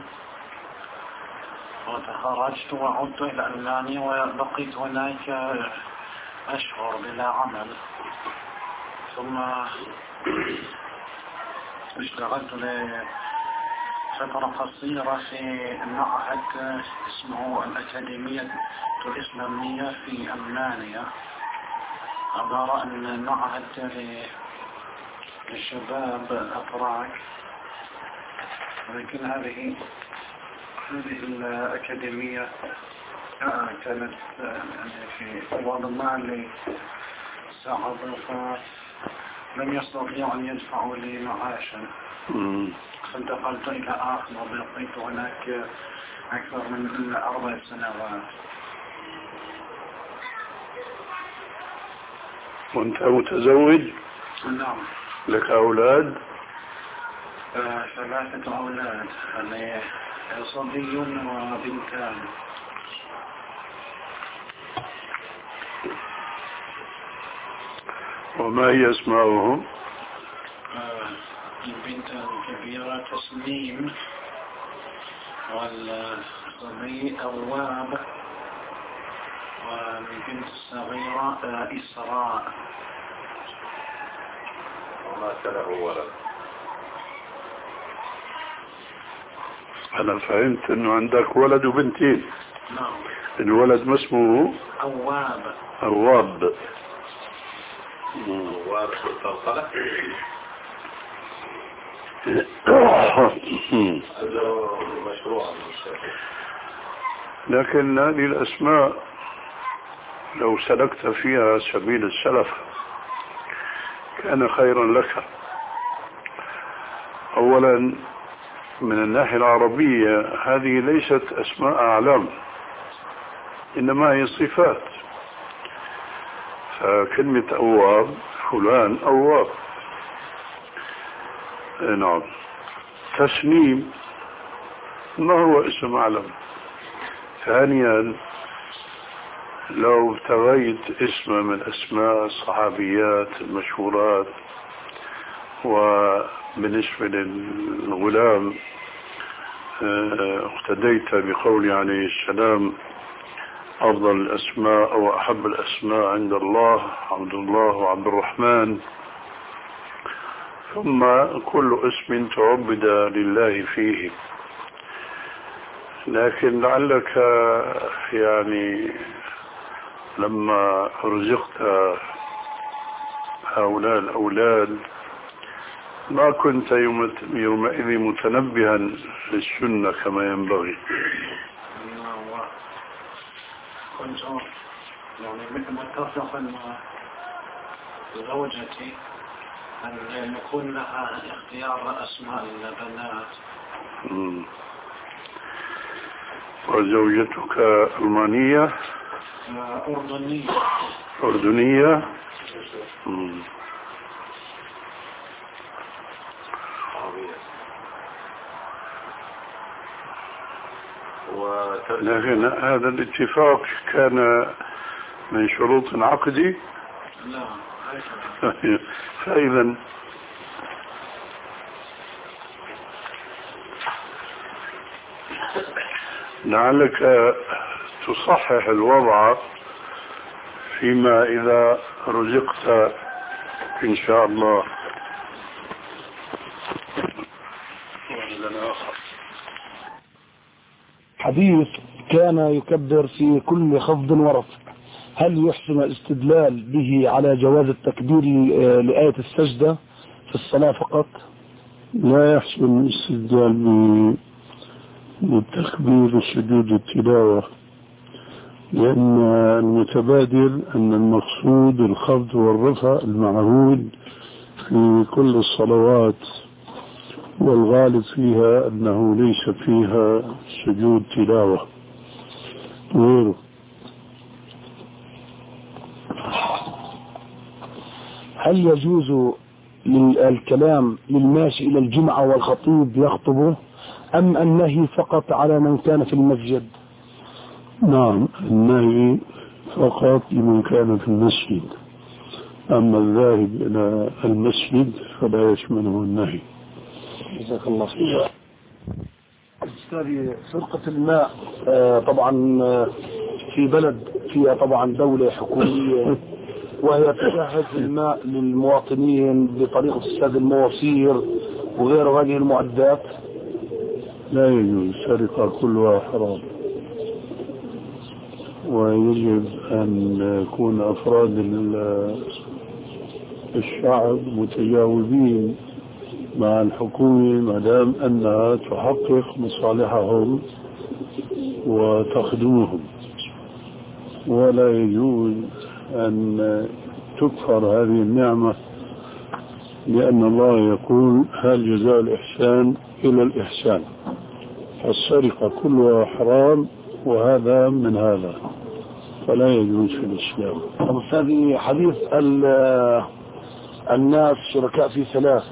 وتخرجت وعدت إلى ألمانيا وبقيت هناك أشهر بلا عمل، ثم اشتغلت لفترة قصيرة في معهد اسمه الأكاديمية الإسلامية في ألمانيا، عبارة عن معهد للشباب الأتراك، ولكن هذه هذه الأكاديمية كانت في بعض المال ساعدوا فلم يستطيعوا أن يدفعوا لي معاشا، فانتقلت إلى آخر وبقيت هناك أكثر من أربع سنوات. وأنت متزوج؟ نعم. لك أولاد؟ آه ثلاثة أولاد، يعني صبي وبنتان. وما هي اسمائهم؟ آه البنت الكبيرة تسنيم، والصبي أواب، والبنت الصغيرة إسراء. وما له ولد. أنا فهمت أنه عندك ولد وبنتين. نعم. الولد ما اسمه؟ أواب. أواب. أواب الطلقلة. مشروع. لكن هذه الأسماء لو سلكت فيها سبيل السلف كان خيرا لك. أولا من الناحية العربية هذه ليست أسماء أعلام، إنما هي صفات. فكلمة أواب فلان أواب. نعم. تسنيم ما هو اسم أعلم. ثانيا لو ابتغيت اسم من أسماء الصحابيات المشهورات، وبالنسبة للغلام اقتديت بقول عليه السلام أفضل الأسماء أو أحب الأسماء عند الله عبد الله وعبد الرحمن، ثم كل اسم تعبد لله فيه. لكن لعلك يعني لما رزقت هؤلاء الأولاد ما كنت يومئذ متنبها للسنة كما ينبغي؟ كنت يعني متفقا مع زوجتي أن يكون لها اختيار أسماء البنات. مم. وزوجتك ألمانية؟ أردنية. أردنية؟ مم. لكن هذا الاتفاق كان من شروط عقدي؟ لا. فإذا لعلك تصحح الوضع فيما إذا رزقت إن شاء الله. حديث كان يكبر في كل خفض ورفع، هل يحسن الاستدلال به على جواز التكبير لآية السجدة في الصلاة فقط؟ لا يحسن الاستدلال بالتكبير سجود التلاوة، لأن المتبادر أن المقصود الخفض والرفع المعهود في كل الصلوات، والغالب فيها أنه ليس فيها سجود تلاوة غيره. هل يجوز الكلام للماشي إلى الجمعة والخطيب يخطبه، أم النهي فقط على من كان في المسجد؟ نعم، النهي فقط لمن كان في المسجد، أما الذاهب إلى المسجد فلا يشمله النهي. جزاك الله خير. أستاذي، سرقة الماء طبعا في بلد فيها طبعا دولة حكومية وهي تجهز الماء للمواطنين بطريقة استخدام المواسير وغير هذه المعدات. لا يجوز، السرقة كلها حرام، ويجب أن يكون أفراد الشعب متجاوبين مع الحكومة ما دام أنها تحقق مصالحهم وتخدمهم، ولا يجوز أن تكفر هذه النعمة، لأن الله يقول هل جزاء الإحسان إلى الإحسان، فالسرقة كلها حرام وهذا من هذا، فلا يجوز في الإسلام. هذه حديث الناس شركاء في ثلاث،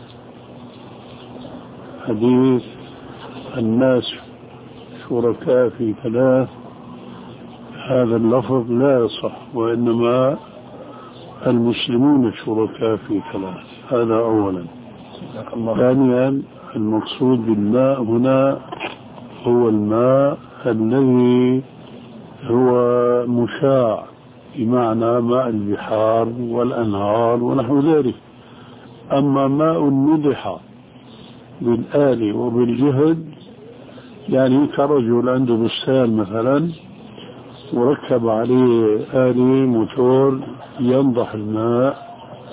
حديث الناس شركاء في ثلاث، هذا اللفظ لا يصح، وإنما المسلمون شركاء في ثلاث، هذا أولا. ثانيا، المقصود بالماء هنا هو الماء الذي هو مشاع، بمعنى ماء البحار والأنهار ونحو ذلك. أما ماء نضح بالآلي وبالجهد، يعني كرجل عنده بستان مثلا وركب عليه آلي موتور ينضح الماء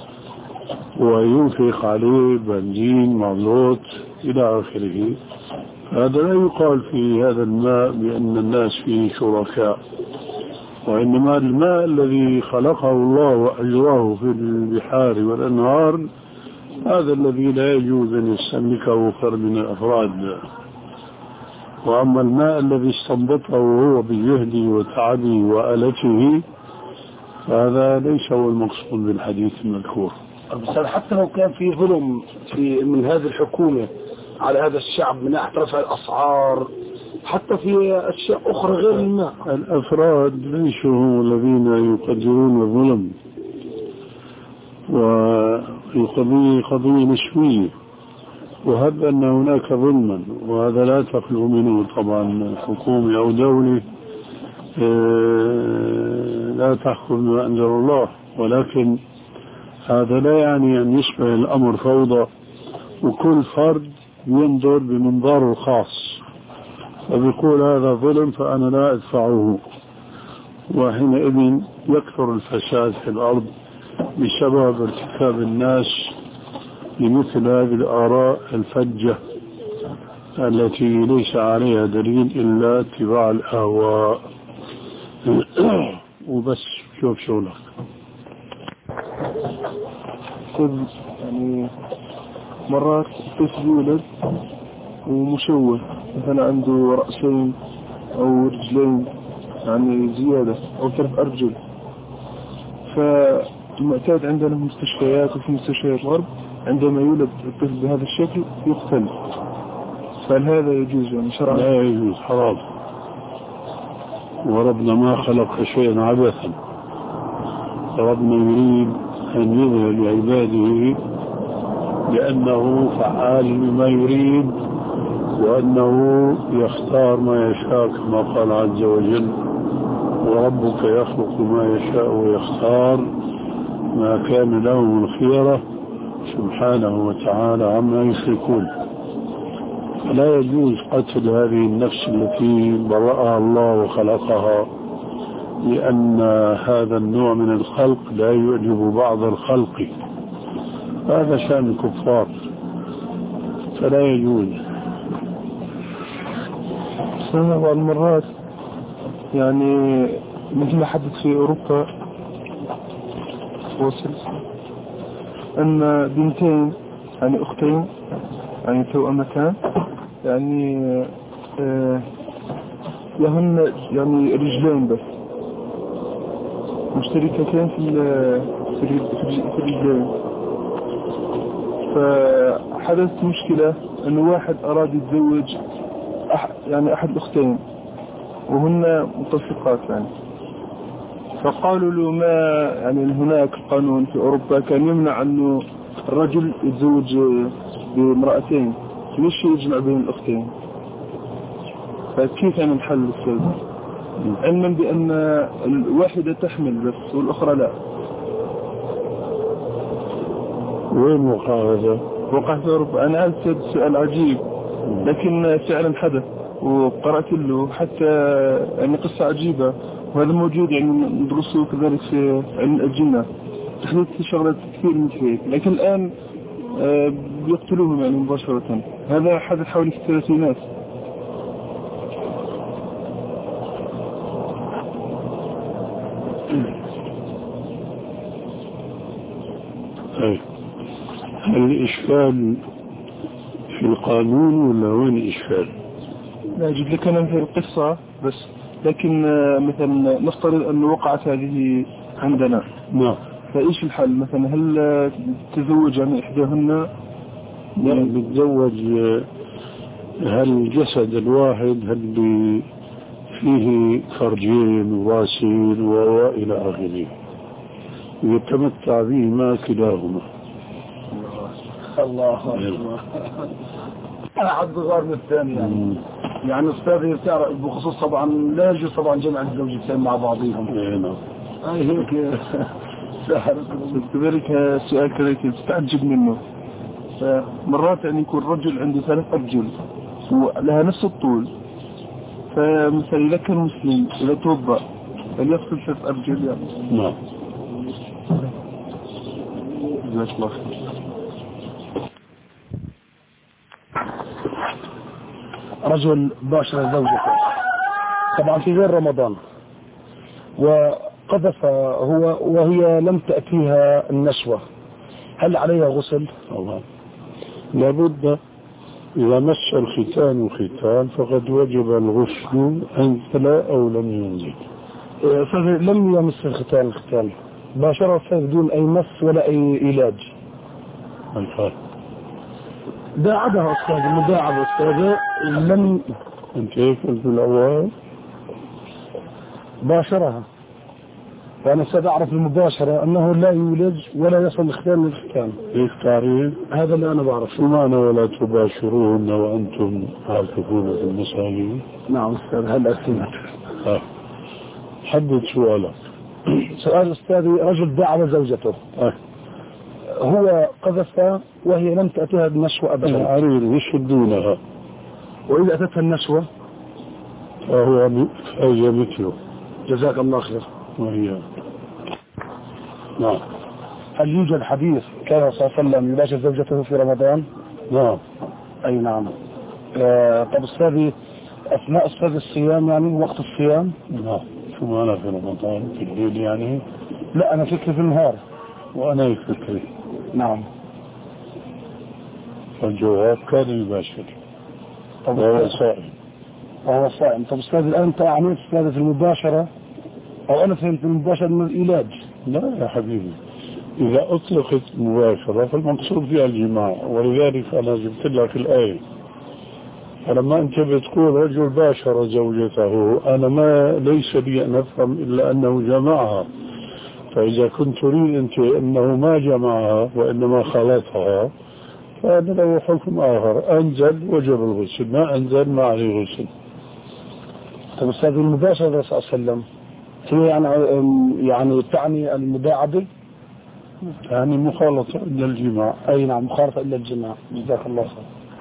وينفق عليه بنزين مازوت إلى آخره، هذا لا يقال في هذا الماء بأن الناس فيه شركاء، وإنما الماء الذي خلقه الله وأجراه في البحار والأنهار هذا الذي لا يجوز أن يستملكه فرد من الأفراد. وأما الماء الذي استنبطه هو بجهده وتعبه وآلته هذا ليس هو المقصود بالحديث المذكور. بس حتى لو كان في ظلم في من هذه الحكومة على هذا الشعب من ناحية رفع الأسعار، حتى في أشياء أخرى غير الماء، الأفراد ليسوا هم الذين يقدرون الظلم، والقضية قضية نسبية، وهب أن هناك ظلما وهذا لا تخلو منه طبعا حكومة أو دولة لا تحكم ما أنزل الله، ولكن هذا لا يعني أن يشبه الأمر فوضى وكل فرد ينظر بمنظاره الخاص فبيقول هذا ظلم فأنا لا أدفعه، وحينئذ يكثر الفساد في الأرض بسبب ارتكاب الناس لمثل هذه الآراء الفجة التي ليس عليها دليل إلا اتباع الأهواء. وبس شوف شغلك. يعني مرات طفل يولد ومشوه، مثلا عنده رأسين أو رجلين يعني زيادة أو ثلاث أرجل، فالمعتاد عندنا في المستشفيات وفي مستشفيات الغرب عندما يولد الطفل بهذا الشكل يقتل، فهل هذا يجوز يعني شرعا؟ لا يجوز، حرام. وربنا ما خلق شيئا عبثا، ربنا يريد أن يظهر لعباده بأنه فعال لما يريد وأنه يختار ما يشاء كما قال عز وجل: وربك يخلق ما يشاء ويختار ما كان لهم الخيرة سبحانه وتعالى عما يشركون. فلا يجوز قتل هذه النفس التي برأها الله وخلقها، لأن هذا النوع من الخلق لا يعجب بعض الخلق، هذا شأن الكفار، فلا يجوز. سنة بعض المرات يعني مثل ما حدث في أوروبا وصل أن بنتين يعني أختين يعني توأمتان يعني آه لهن يعني رجلين بس مشتركتين في في الرجلين، فحدثت مشكلة أن واحد أراد يتزوج أح يعني أحد الأختين وهن متفقات يعني، فقالوا له ما يعني هناك قانون في أوروبا كان يمنع أنه الرجل يتزوج بامرأتين، ليش يجمع بين الأختين؟ فكيف يعني الحل أستاذ؟ علما بأن الواحدة تحمل بس والأخرى لا. وين وقع هذا؟ وقع في أوروبا. أنا أسأل سؤال عجيب لكن فعلا حدث وقرأت له حتى يعني قصة عجيبة، وهذا موجود يعني ندرسه كذلك في علم الجنة، تحدث شغلات كثير من هيك، لكن الآن بيقتلوهم يعني مباشرة. هذا حدث حوالي الثلاثينات. هل الإشكال في القانون ولا وين الإشكال؟ لا أجيب لك أنا مثل القصة بس، لكن مثلا نفترض أن وقعت هذه عندنا. نعم. فإيش الحل مثلا؟ هل تزوج يعني إحداهن؟ لا بتزوج. هل الجسد الواحد هل فيه فرجين وراسين وإلى آخره يتمتع بهما كلاهما. الله أكبر. أنا حد غار من الثاني يعني. يعني أستاذي بتعرف بخصوص طبعا لا يجوز طبعا جمع الزوجتين مع بعضهم. اي نعم. أي هيك سهل. كذلك سؤال كذلك تتعجب منه. فمرات يعني يكون رجل عنده ثلاث أرجل ولها نفس الطول، فمثلا إذا كان مسلم إذا توضأ هل يغسل ثلاث أرجل يعني؟ نعم. جزاك الله خير. رجل باشر زوجته طبعا في غير رمضان وقذف هو وهي لم تأتيها النشوة، هل عليها غسل؟ طبعا لابد، إذا مس الختان ختان فقد وجب الغسل أنزل أو لم ينزل. لم يمس الختان الختان باشره بدون أي مس ولا أي علاج. الحال داعبها أستاذ المداعبة أستاذ لم أنت كيف قلت الأول؟ باشرها، فأنا أستاذ أعرف المباشرة أنه لا يولج ولا يصل الختان للختان. كيف تعرف؟ هذا اللي أنا بعرف. شو معنى ولا تباشرون وأنتم عاكفون في المساجد؟ نعم أستاذ هلا سمعت. آه. حدد سؤالك. سؤال أستاذي رجل داعب زوجته. آه. هو قذف وهي لم تأتيها النشوة أبدا. عريض مش دونها. وإذا أتتها النشوة فهو فهي مثله. جزاك الله خير. وهي نعم. هل يوجد حديث كان صلى الله عليه وسلم يباشر زوجته في رمضان؟ نعم. أي نعم. آه طب أستاذي أثناء أستاذ الصيام يعني وقت الصيام؟ نعم. شو معنى في رمضان في الليل يعني؟ لا أنا فكري في النهار. وأنا فكري. نعم. فالجواب كان يباشر. طب وهو صائم. وهو صائم. طب أستاذ الآن أنت أعنيت أستاذ في المباشرة أو أنا فهمت المباشرة من العلاج؟ لا يا حبيبي، إذا أطلقت مباشرة فالمقصود فيها الجماع، ولذلك أنا جبت لك الآية. فلما أنت بتقول رجل باشر زوجته، أنا ما ليس لي أن أفهم إلا أنه جمعها. فإذا كنت تريد أنت أنه ما جمعها وإنما خلطها فهذا له حكم آخر، أنزل وجب الغسل، ما أنزل ما عليه غسل. طب أستاذ المباشرة صلى الله عليه وسلم هي يعني يعني تعني المداعبة؟ يعني مخالطة إلا الجماع. أي نعم، مخالطة إلا الجماع. جزاك الله خير.